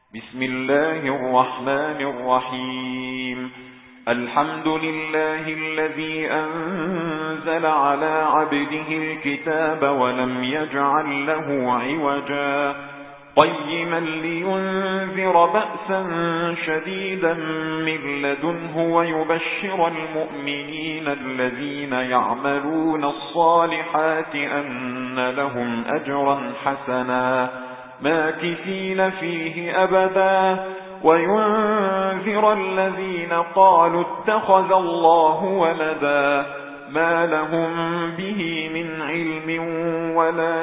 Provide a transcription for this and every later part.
بسم الله الرحمن الرحيم. الحمد لله الذي أنزل على عبده الكتاب ولم يجعل له عوجا قيما لينذر بأسا شديدا من لدنه ويبشر المؤمنين الذين يعملون الصالحات أن لهم أجرا حسنا ماكثين فيه أبدا وينذر الذين قالوا اتخذ الله ولدا ما لهم به من علم ولا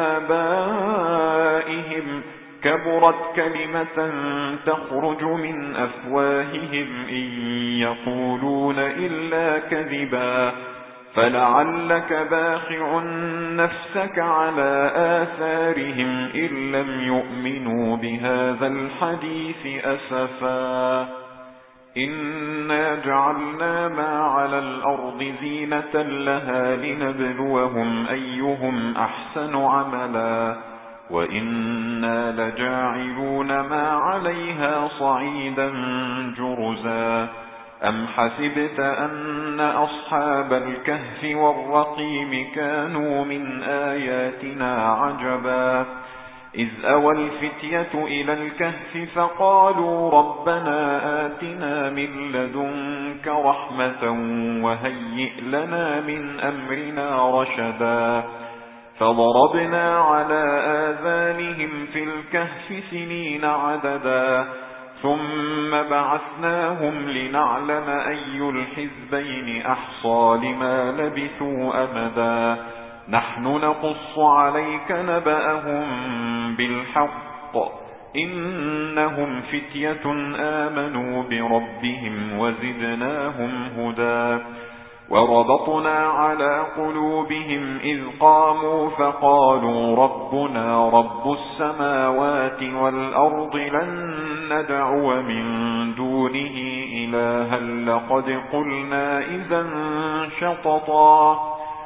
لآبائهم كبرت كلمة تخرج من أفواههم إن يقولون إلا كذبا فلعلك باخع نفسك على آثارهم إن لم يؤمنوا بهذا الحديث أسفا إنا جعلنا ما على الأرض زينة لها لنبلوهم أيهم أحسن عملا وإنا لجاعلون ما عليها صعيدا جرزا أم حسبت أن أصحاب الكهف والرقيم كانوا من آياتنا عجبا إذ أوى الفتية إلى الكهف فقالوا ربنا آتنا من لدنك رحمة وهيئ لنا من أمرنا رشدا فضربنا على آذانهم في الكهف سنين عددا ثم بعثناهم لنعلم أي الحزبين أحصى لما لبثوا أمدا نحن نقص عليك نبأهم بالحق إنهم فتية آمنوا بربهم وزدناهم هدى وربطنا على قلوبهم إذ قاموا فقالوا ربنا رب السماوات والأرض لن ندعو من دونه إلها لقد قلنا إذا شططا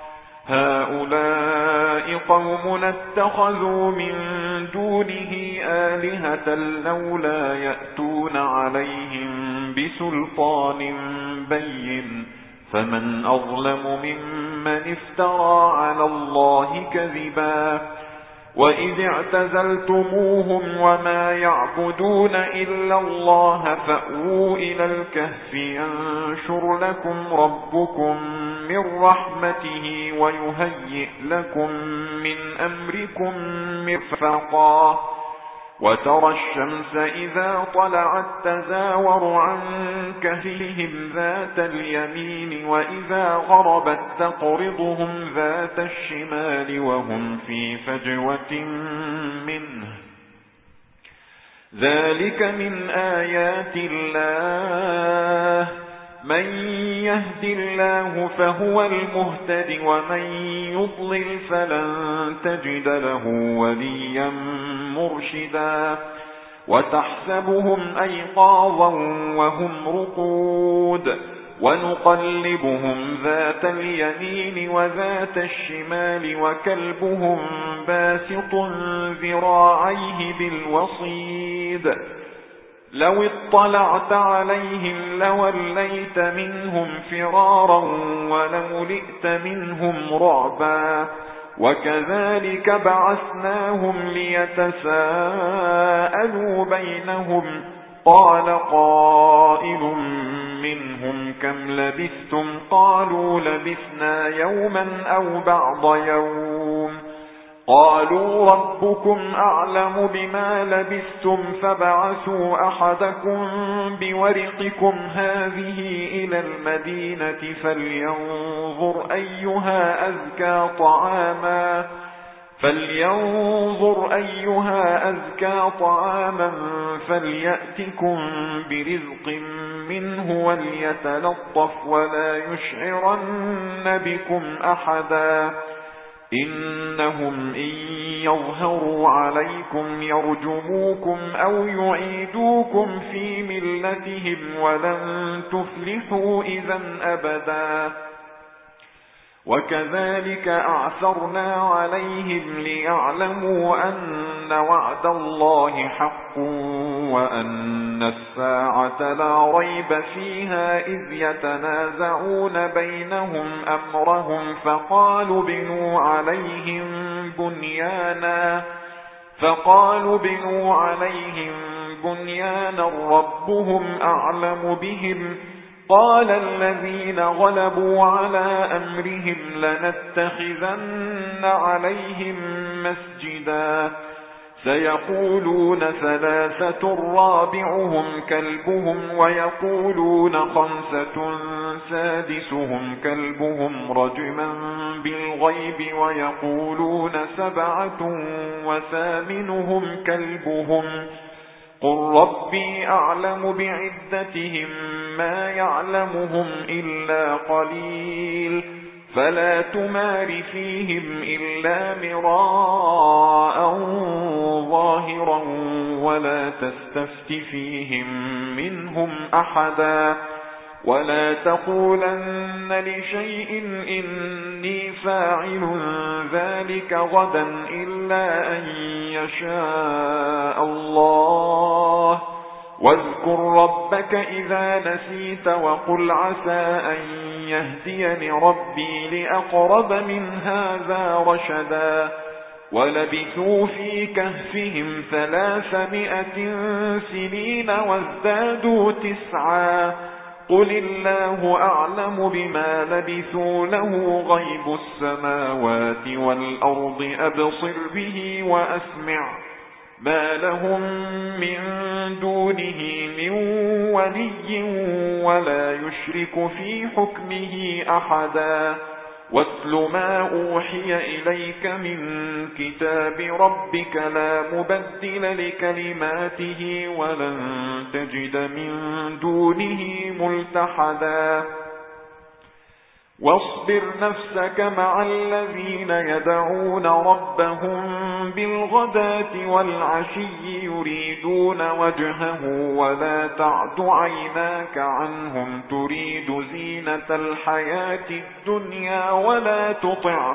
هؤلاء قومنا اتخذوا من دونه آلهة لولا يأتون عليهم بسلطان بين فمن أظلم ممن افترى على الله كذبا وإذ اعتزلتموهم وما يعبدون إلا الله فأووا إلى الكهف ينشر لكم ربكم من رحمته ويهيئ لكم من أمركم مرفقا وترى الشمس إذا طلعت تزاور عن كهفهم ذات اليمين وإذا غربت تقرضهم ذات الشمال وهم في فجوة منه ذلك من آيات الله من يهد الله فهو المهتد ومن يضلل فلن تجد له وليا مرشدا وتحسبهم أيقاظا وهم رقود ونقلبهم ذات اليمين وذات الشمال وكلبهم باسط ذراعيه بالوصيد لو اطلعت عليهم لوليت منهم فرارا ولملئت منهم رعبا وكذلك بعثناهم ليتساءلوا بينهم قال قائل منهم كم لبثتم قالوا لبثنا يوما أو بعض يوم قالوا ربكم أعلم بما لبثتم فابعثوا أحدكم بورقكم هذه إلى المدينة فلينظر أيها أزكى طعاما فليأتكم برزق منه وليتلطف ولا يشعرن بكم أحدا إنهم إن يظهروا عليكم يرجموكم أو يعيدوكم في ملتهم ولن تفلحوا إذا أبدا وكذلك أعثرنا عليهم ليعلموا أن وعد الله حق وأن الساعة لا ريب فيها إذ يتنازعون بينهم أمرهم فقالوا بنوا عليهم بنيانا ربهم أعلم بهم قال الذين غلبوا على أمرهم لنتخذن عليهم مسجدا سيقولون ثلاثة رابعهم كلبهم ويقولون خمسة سادسهم كلبهم رجما بالغيب ويقولون سبعة وثامنهم كلبهم قل ربي أعلم بعدتهم ما يعلمهم إلا قليل فلا تمار فيهم إلا مراء ظاهرا ولا تستفت فيهم منهم أحدا ولا تقولن لشيء إني فاعل ذلك غدا إلا أن يشاء الله واذكر ربك إذا نسيت وقل عسى أن يهديني ربي لأقرب من هذا رشدا ولبثوا في كهفهم 300 سنين وازدادوا 9 قل الله أعلم بما لبثوا له غيب السماوات والأرض أبصر به وأسمع ما لهم من دونه من ولي ولا يشرك في حكمه أحدا واتل ما أوحي إليك من كتاب ربك لا مبدل لكلماته ولن تجد من دونه ملتحدا واصبر نفسك مع الذين يدعون ربهم بالغداة والعشي يريدون وجهه ولا تعد عيناك عنهم تريد زينة الحياة الدنيا ولا تطع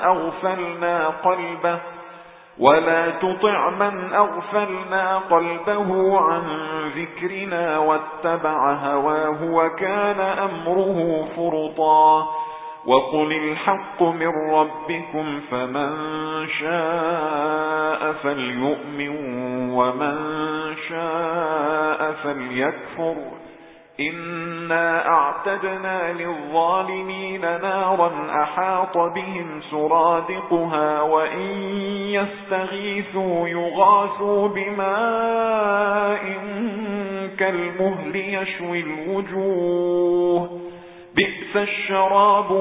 من أغفلنا قلبه عن ذكرنا واتبع هواه وكان أمره فرطا وقل الحق من ربكم فمن شاء فليؤمن ومن شاء فليكفر إنا أعتدنا للظالمين نارا أحاط بهم سرادقها وإن يستغيثوا يغاثوا بماء كالمهل يشوي الوجوه بئس الشراب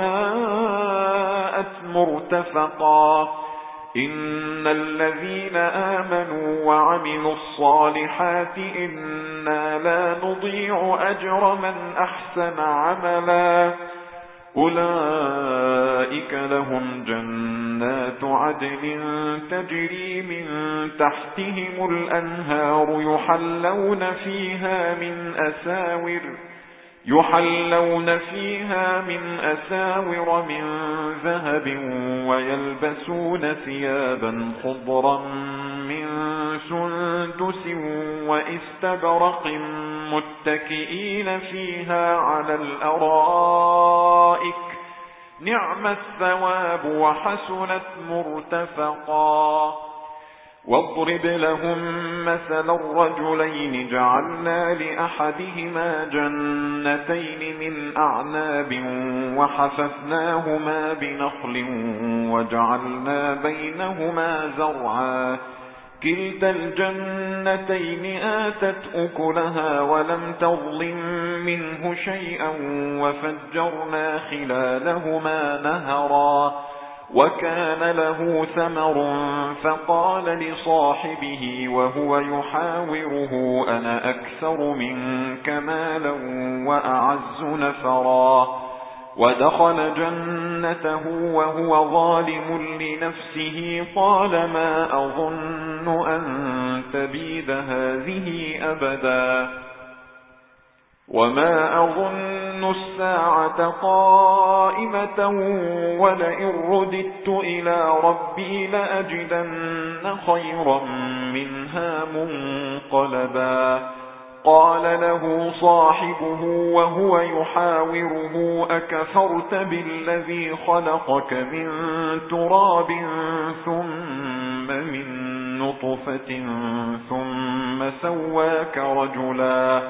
وساءت مرتفقا إن الذين آمنوا وعملوا الصالحات إنا لا نضيع أجر من أحسن عملا أولئك لهم جنات عدن تجري من تحتهم الأنهار يحلون فيها من أساور من ذهب ويلبسون ثيابا خضرا من سندس واستبرق متكئين فيها على الأرائك نعم الثواب وحسنت مرتفقا واضرب لهم مثل الرجلين جعلنا لأحدهما جنتين من أعناب وحففناهما بنخل وجعلنا بينهما زرعا كلتا الجنتين آتت أكلها ولم تظلم منه شيئا وفجرنا خلالهما نهرا وكان له ثمر فقال لصاحبه وهو يحاوره أنا أكثر منك مالا وأعز نفرا ودخل جنته وهو ظالم لنفسه قال ما أظن أن تبيد هذه أبدا وما أظن الساعة قائمة ولئن رددت إلى ربي لأجدن خيرا منها منقلبا قال له صاحبه وهو يحاوره أكفرت بالذي خلقك من تراب ثم من نطفة ثم سواك رجلا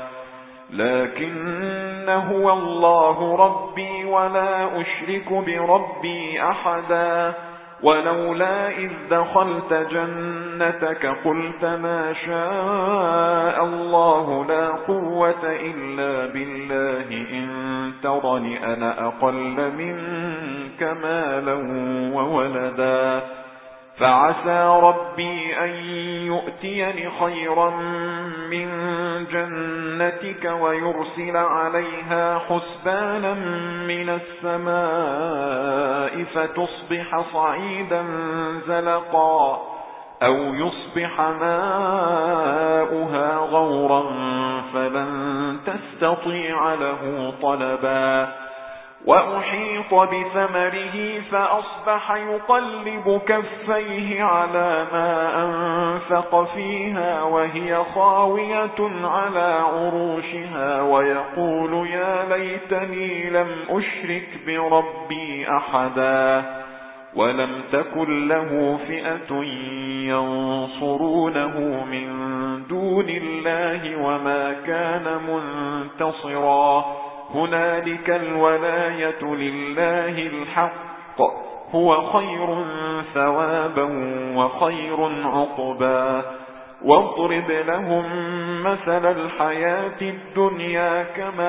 لكن هو الله ربي ولا أشرك بربي أحدا ولولا إذ دخلت جنتك قلت ما شاء الله لا قوة إلا بالله إن ترني أنا أقل منك مالا وولدا فعسى ربي أن يؤتيني خيرا من جنتك ويرسل عليها حسبانا من السماء فتصبح صعيدا زلقا أو يصبح ماؤها غورا فلن تستطيع له طلبا وأحيط بثمره فأصبح يقلب كفيه على ما أنفق فيها وهي خاوية على عروشها ويقول يا ليتني لم أشرك بربي أحدا ولم تكن له فئة ينصرونه من دون الله وما كان منتصرا هنالك الولاية لله الحق هو خير ثوابا وخير عقبا واضرب لهم مثل الحياة الدنيا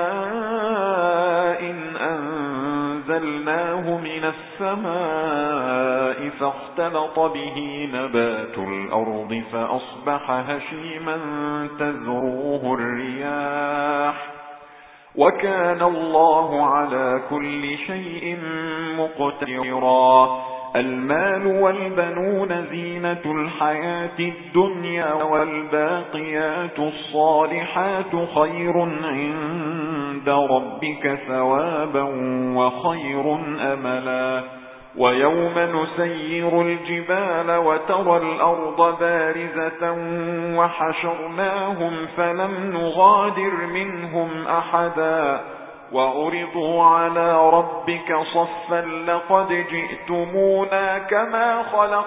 كماء إن أنزلناه من السماء فاختلط به نبات الأرض فأصبح هشيما تذروه الرياح وكان الله على كل شيء مقتدرا المال والبنون زينة الحياة الدنيا والباقيات الصالحات خير عند ربك ثوابا وخير أملا ويوم نسير الجبال وترى الأرض بارزة وحشرناهم فلم نغادر منهم أحدا وعرضوا على ربك صفا لقد جئتمونا كما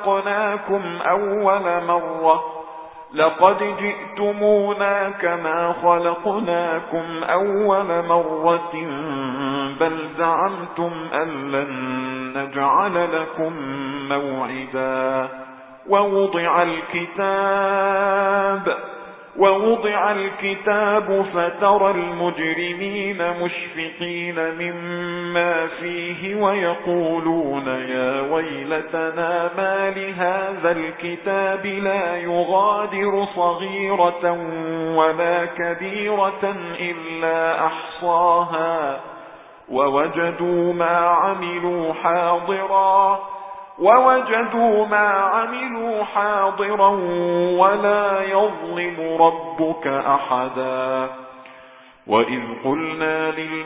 خلقناكم أول مرة بل زعمتم أن لن نجعل لكم موعدا ووضع الكتاب فترى المجرمين مشفقين مما فيه ويقولون يا ويلتنا ما لهذا الكتاب لا يغادر صغيرة ولا كبيرة إلا أحصاها ووجدوا ما عملوا حاضرا ولا يظلم ربك أحدا وإذ قلنا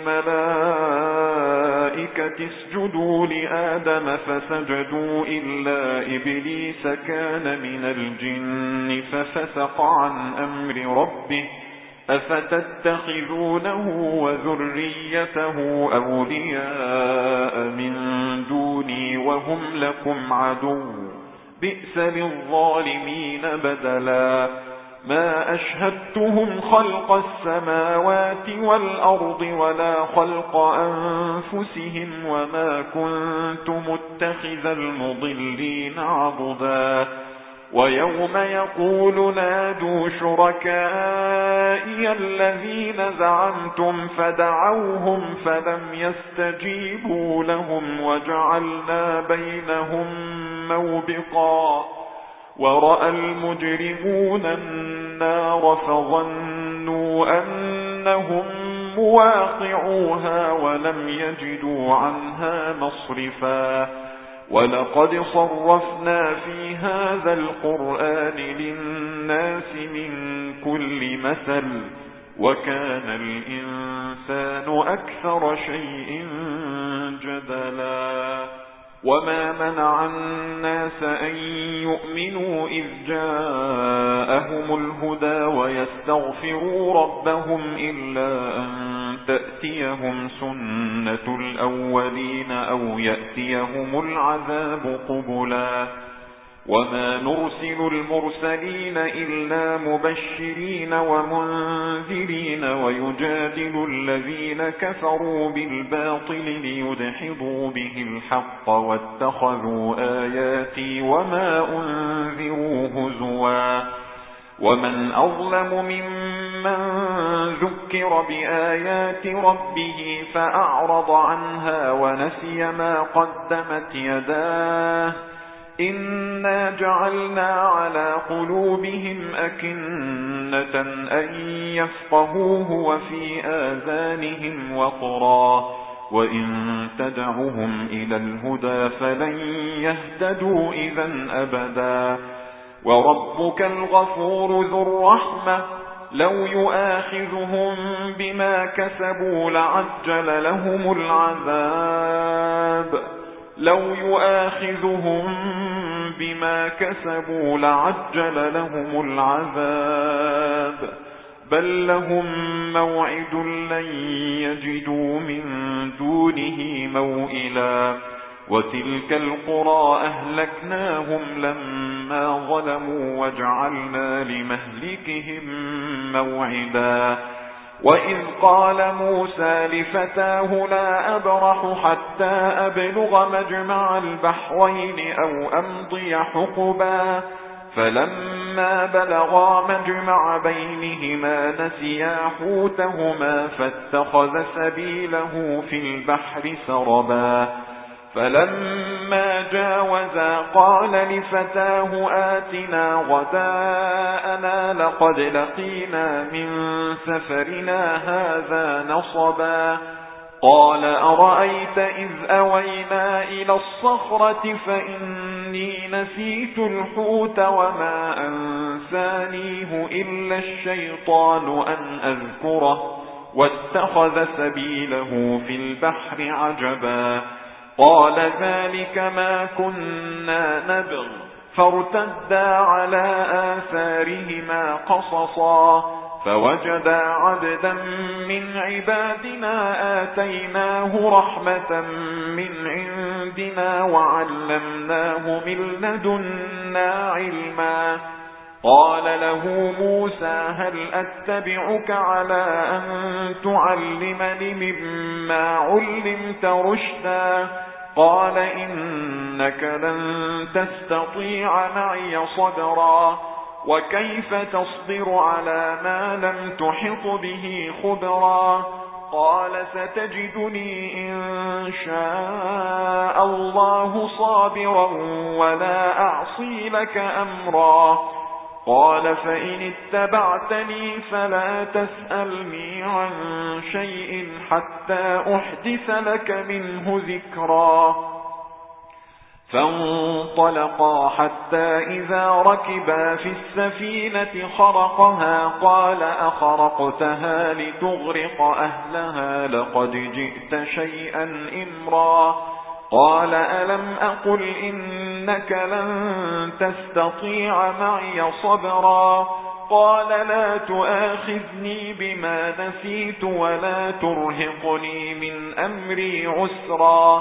للملائكة اسجدوا لآدم فسجدوا إلا إبليس كان من الجن ففسق عن أمر ربه أفتتخذونه وذريته أولياء من دوني وهم لكم عدو بئس للظالمين بدلا ما أشهدتهم خلق السماوات والأرض ولا خلق أنفسهم وما كنت متخذ المضلين عضدا ويوم يقول نادوا شركائي الذين زعمتم فدعوهم فلم يستجيبوا لهم وجعلنا بينهم موبقا ورأى المجرمون النار فظنوا أنهم مواقعوها ولم يجدوا عنها مصرفا ولقد صرفنا في هذا القرآن للناس من كل مثل وكان الإنسان أكثر شيء جدلا وما منع الناس أن يؤمنوا إذ جاءهم الهدى ويستغفروا ربهم إلا أن تأتيهم سنة الأولين أو يأتيهم العذاب قبلا وما نرسل المرسلين إلا مبشرين ومنذرين ويجادل الذين كفروا بالباطل ليدحضوا به الحق واتخذوا آياتي وما أنذروا هزوا ومن أظلم ممن ذكر بآيات ربه فأعرض عنها ونسي ما قدمت يداه إنا جعلنا على قلوبهم أكنة أن يفقهوه وفي آذانهم وقرا وإن تدعهم إلى الهدى فلن يهتدوا إذا أبدا وربك الغفور ذو الرحمة لو يؤاخذهم بما كسبوا لعجل لهم العذاب بل لهم موعد لن يجدوا من دونه موئلا وتلك القرى أهلكناهم لما ظلموا وجعلنا لمهلكهم موعدا وإذ قال موسى لفتاه لا أبرح حتى أبلغ مجمع البحرين أو أمضي حقبا فلما بلغا مجمع بينهما نسيا حوتهما فاتخذ سبيله في البحر سربا فلما جاوزا قال لفتاه آتنا غداءنا لقد لقينا من سفرنا هذا نصبا قال أرأيت إذ أوينا إلى الصخرة فإني نسيت الحوت وما أنسانيه إلا الشيطان أن أذكره واتخذ سبيله في البحر عجبا قال ذلك ما كنا نبغ فارتدا على آثارهما قصصا فوجدا عبدا من عبادنا آتيناه رحمة من عندنا وعلمناه من لدنا علما قال له موسى هل أتبعك على أن تعلمني مما علمت رشدا قال إنك لن تستطيع معي صبرا وكيف تصبر على ما لم تحط به خبرا قال ستجدني إن شاء الله صابرا ولا أعصي لك أمرا قال فإن اتبعتني فلا تسألني عن شيء حتى أحدث لك منه ذكرا فانطلقا حتى إذا ركبا في السفينة خرقها قال أخرقتها لتغرق أهلها لقد جئت شيئا إمرا قال ألم أقل إنك لن تستطيع معي صبرا قال لا تؤاخذني بما نسيت ولا ترهقني من أمري عسرا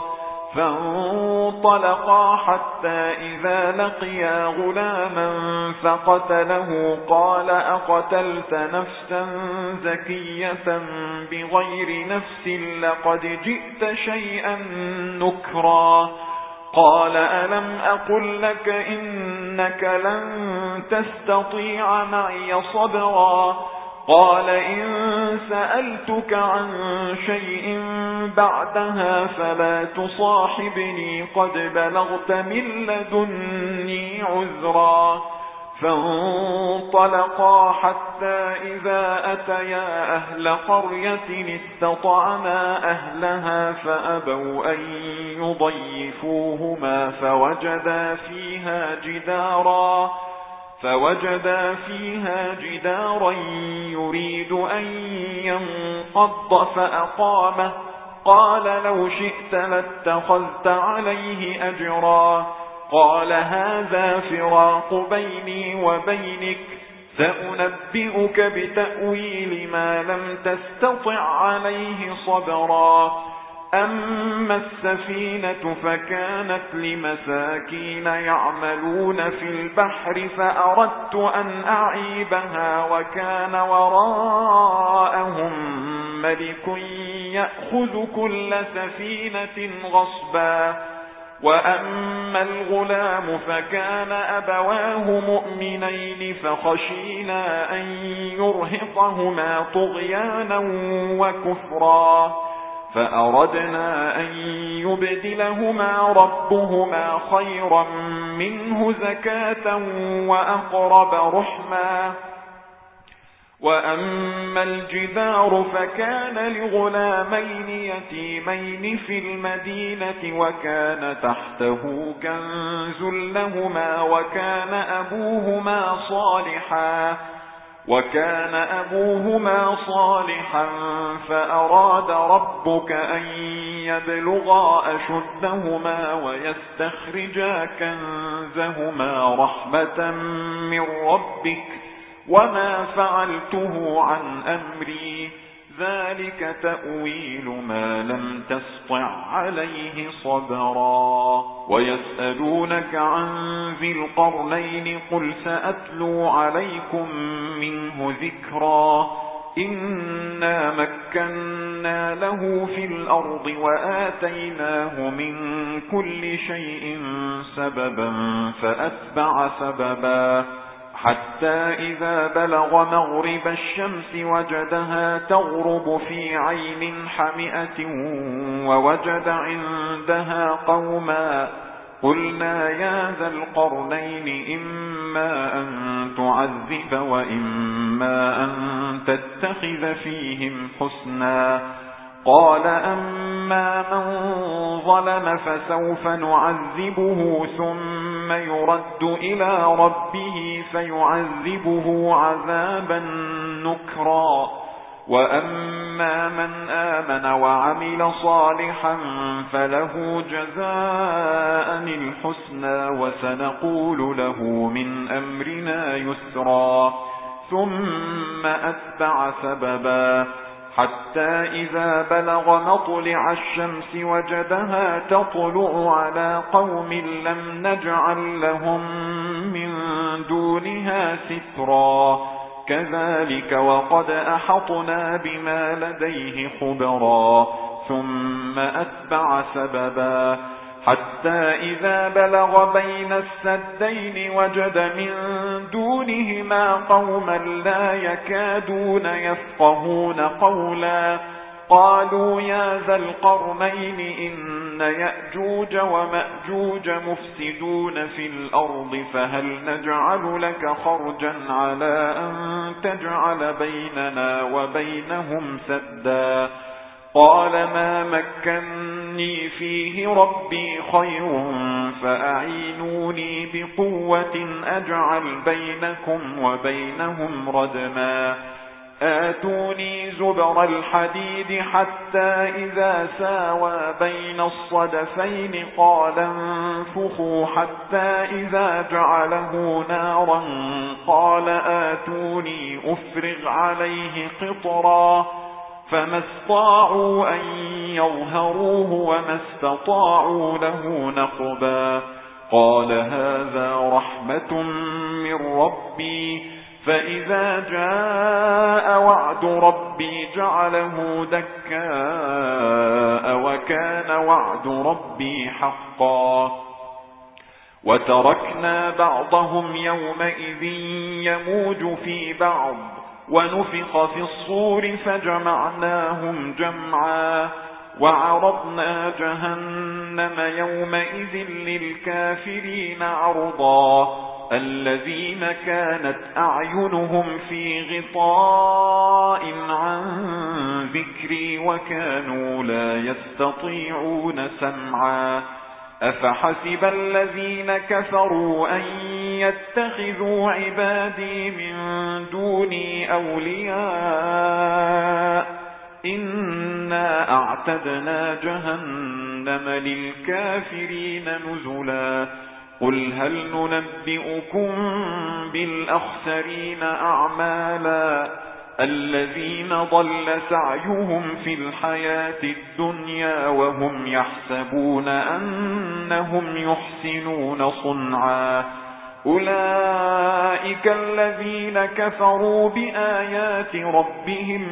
فانطلقا حتى إذا لقيا غلاما فقتله قال أقتلت نفسا زكية بغير نفس لقد جئت شيئا نكرا قال ألم أقل لك إنك لن تستطيع معي صبرا قال إن سألتك عن شيء بعدها فلا تصاحبني قد بلغت من لدني عذرا فانطلقا حتى إذا أتيا أهل قرية استطعما أهلها فأبوا أن يضيفوهما فوجدا فيها جدارا يريد أن ينقض فأقامه قال لو شئت لاتخذت عليه أجرا قال هذا فراق بيني وبينك سأنبئك بتأويل ما لم تستطع عليه صبرا أما السفينة فكانت لمساكين يعملون في البحر فأردت أن أعيبها وكان وراءهم ملك يأخذ كل سفينة غصبا وأما الغلام فكان أبواه مؤمنين فخشينا أن يرهقهما طغيانا وكفرا فأردنا أن يبدلهما ربهما خيرا منه زكاة وأقرب رحما وأما الجدار فكان لغلامين يتيمين في المدينة وكان تحته كنز لهما وكان أبوهما صالحا فأراد ربك أن يبلغا أشدهما ويستخرجا كنزهما رحمة من ربك وما فعلته عن أمري ذلك تأويل ما لم تسطع عليه صبرا ويسألونك عن ذي القرنين قل سأتلو عليكم منه ذكرا إنا مكنا له في الأرض وآتيناه من كل شيء سببا فأتبع سببا حتى إذا بلغ مغرب الشمس وجدها تغرب في عين حمئة ووجد عندها قوما قلنا يا ذا القرنين إما أن تعذب وإما أن تتخذ فيهم حسنا قال أما من ظلم فسوف نعذبه ثم يرد إلى ربه فيعذبه عذابا نكرا وأما من آمن وعمل صالحا فله جزاء الحسنى وسنقول له من أمرنا يسرا ثم أتبع سببا حتى إذا بلغ مطلع الشمس وجدها تطلع على قوم لم نجعل لهم من دونها سترا كذلك وقد أحطنا بما لديه خبرا ثم أتبع سببا حتى إذا بلغ بين السدين وجد من دونهما قوما لا يكادون يفقهون قولا قالوا يا ذا القرنين إن يأجوج ومأجوج مفسدون في الأرض فهل نجعل لك خرجا على أن تجعل بيننا وبينهم سدا قال ما مكني فيه ربي خير فأعينوني بقوة أجعل بينكم وبينهم ردما آتوني زبر الحديد حتى إذا ساوى بين الصدفين قال انفخوا حتى إذا جعله نارا قال آتوني أفرغ عليه قطرا فما استطاعوا أن يظهروه وما استطاعوا له نقبا قال هذا رحمة من ربي فإذا جاء وعد ربي جعله دكاء وكان وعد ربي حقا وتركنا بعضهم يومئذ يموج في بعض ونفخ في الصور فجمعناهم جمعا وعرضنا جهنم يومئذ للكافرين عرضا الذين كانت أعينهم في غطاء عن ذكري وكانوا لا يستطيعون سمعا أفحسب الذين كفروا أن يتخذوا عبادي من دوني أولياء إنا أعتدنا جهنم للكافرين نزلا قل هل ننبئكم بالأخسرين أعمالا الذين ضل سعيهم في الحياة الدنيا وهم يحسبون أنهم يحسنون صنعا أولئك الذين كفروا بآيات ربهم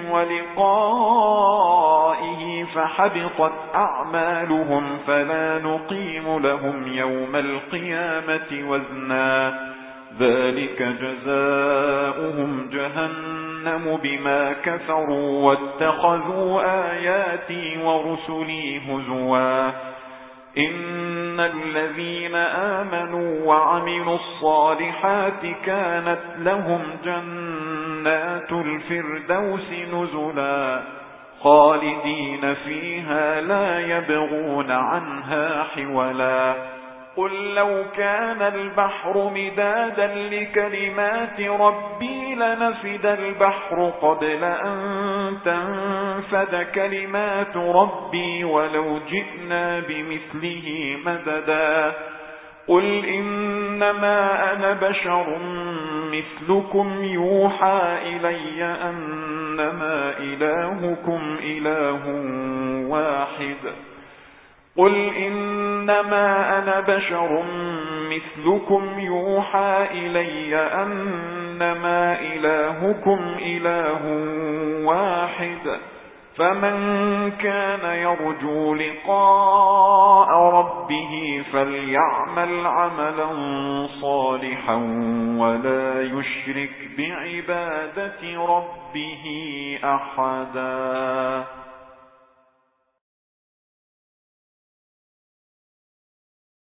ولقائه فحبطت أعمالهم فلا نقيم لهم يوم القيامة وزنا ذلك جزاؤهم جهنم بما كفروا واتخذوا آياتي ورسلي هزوا إن الذين آمنوا وعملوا الصالحات كانت لهم جنات الفردوس نزلا خالدين فيها لا يبغون عنها حولا قل لو كان البحر مدادا لكلمات ربي لنفد البحر قبل أن تنفد كلمات ربي ولو جئنا بمثله مددا قل إنما أنا بشر مثلكم يوحى إلي أنما إلهكم إله واحد قل إنما أنا بشر مثلكم يوحى إلي أنما إلهكم إله واحد فمن كان يرجو لقاء ربه فليعمل عملا صالحا ولا يشرك بعبادة ربه أحدا.